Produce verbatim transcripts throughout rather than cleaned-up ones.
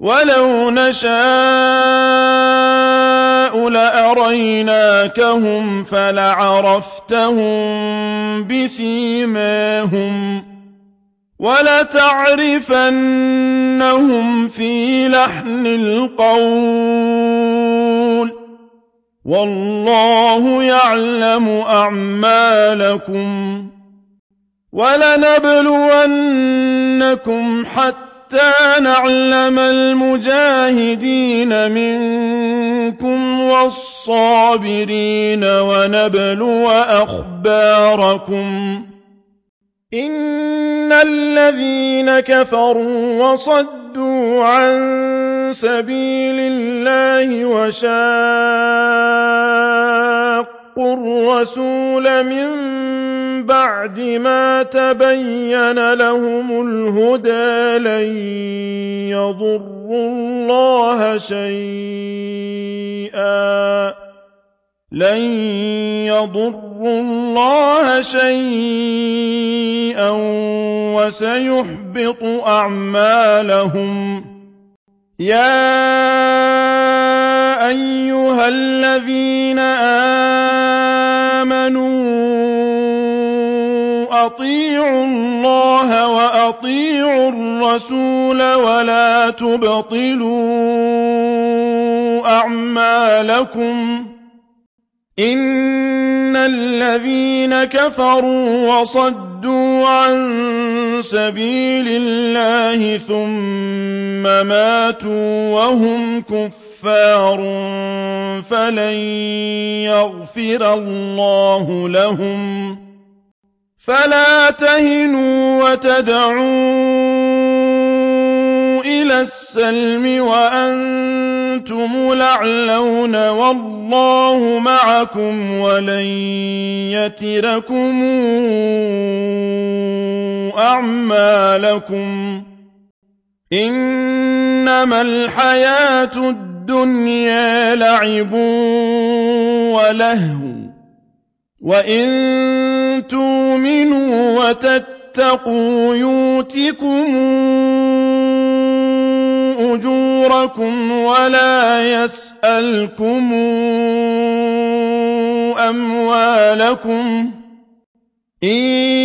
وَلَوْ نَشَاءُ لَأَرَيْنَاكَهُمْ فَلَعَرَفْتَهُم بِسِيمَاهُمْ وَلَتَعْرِفَنَّهُمْ فِي لَحْنِ الْقَوْلِ ۚ وَاللَّهُ يَعْلَمُ أَعْمَالَكُمْ ۚ وَلَنَبْلُوَنَّكُمْ حَتَّىٰ نَعْلَمَ الْمُجَاهِدِينَ مِنكُمْ وَالصَّابِرِينَ وَنَبْلُوَ أَخْبَارَكُمْ ۚ إِنَّ الَّذِينَ كَفَرُوا وَصَدُّوا عَن سَبِيلِ اللَّهِ وَشَاقُّوا الرَّسُولَ مِن بَعْدِ مَا تَبَيَّنَ لَهُمُ الْهُدَىٰ لَن يَضُرُّوا اللَّهَ شَيْئًا لَن يَضُرُّوا اللَّهَ شَيْئًا وَسَيُحْبِطُ أَعْمَالَهُمْ. يَا أَيُّهَا الَّذِينَ آمَنُوا أَطِيعُوا اللَّهَ وَأَطِيعُوا الرَّسُولَ وَلَا تُبْطِلُوا أَعْمَالَكُمْ. إِنَّ الَّذِينَ كَفَرُوا وَصَدُّوا عَن سَبِيلِ اللَّهِ ثُمَّ مَاتُوا وَهُمْ كُفَّارٌ فَلَن يَغْفِرَ اللَّهُ لَهُمْ. فَلَا تَهِنُوا وَتَدْعُوا إِلَى السَّلْمِ وَأَنتُمُ الْأَعْلَوْنَ وَاللَّهُ مَعَكُمْ وَلَن يَتِرَكُمْ أَعْمَالَكُمْ. إِنَّمَا الْحَيَاةُ الدُّنْيَا لَعِبٌ وَلَهْوٌ ۚ وَإِن تُؤْمِنُوا وَتَتَّقُوا يُؤْتِكُمْ أُجُورَكُمْ وَلَا يَسْأَلْكُمْ أَمْوَالَكُمْ. إِن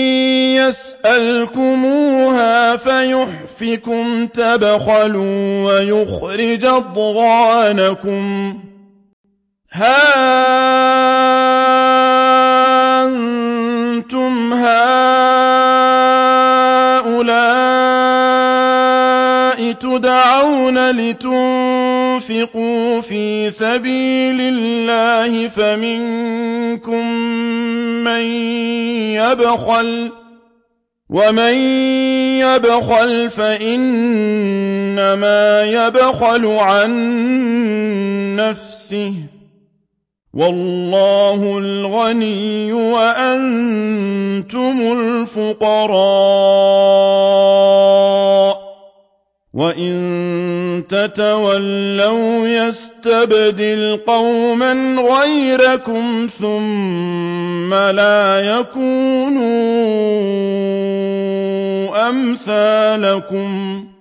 يَسْأَلْكُمُوهَا فَيُحْفِكُمْ تَبْخَلُوا وَيُخْرِجْ أَضْغَانَكُمْ. هَا أَنتُمْ هَٰؤُلَاءِ تُدْعَوْنَ لِتُنفِقُوا فِي سَبِيلِ اللَّهِ فَمِنكُم مَّن يَبْخَلُ ۖ وَمَن يَبْخَلْ فَإِنَّمَا يَبْخَلُ عَن نَّفْسِهِ ۚ وَاللَّهُ الْغَنِيُّ وَأَنتُمُ الْفُقَرَاءُ ۚ وَإِن تَتَوَلَّوْا يَسْتَبْدِلْ قَوْمًا غَيْرَكُمْ ثُمَّ لَا يَكُونُوا أَمْثَالَكُمْ.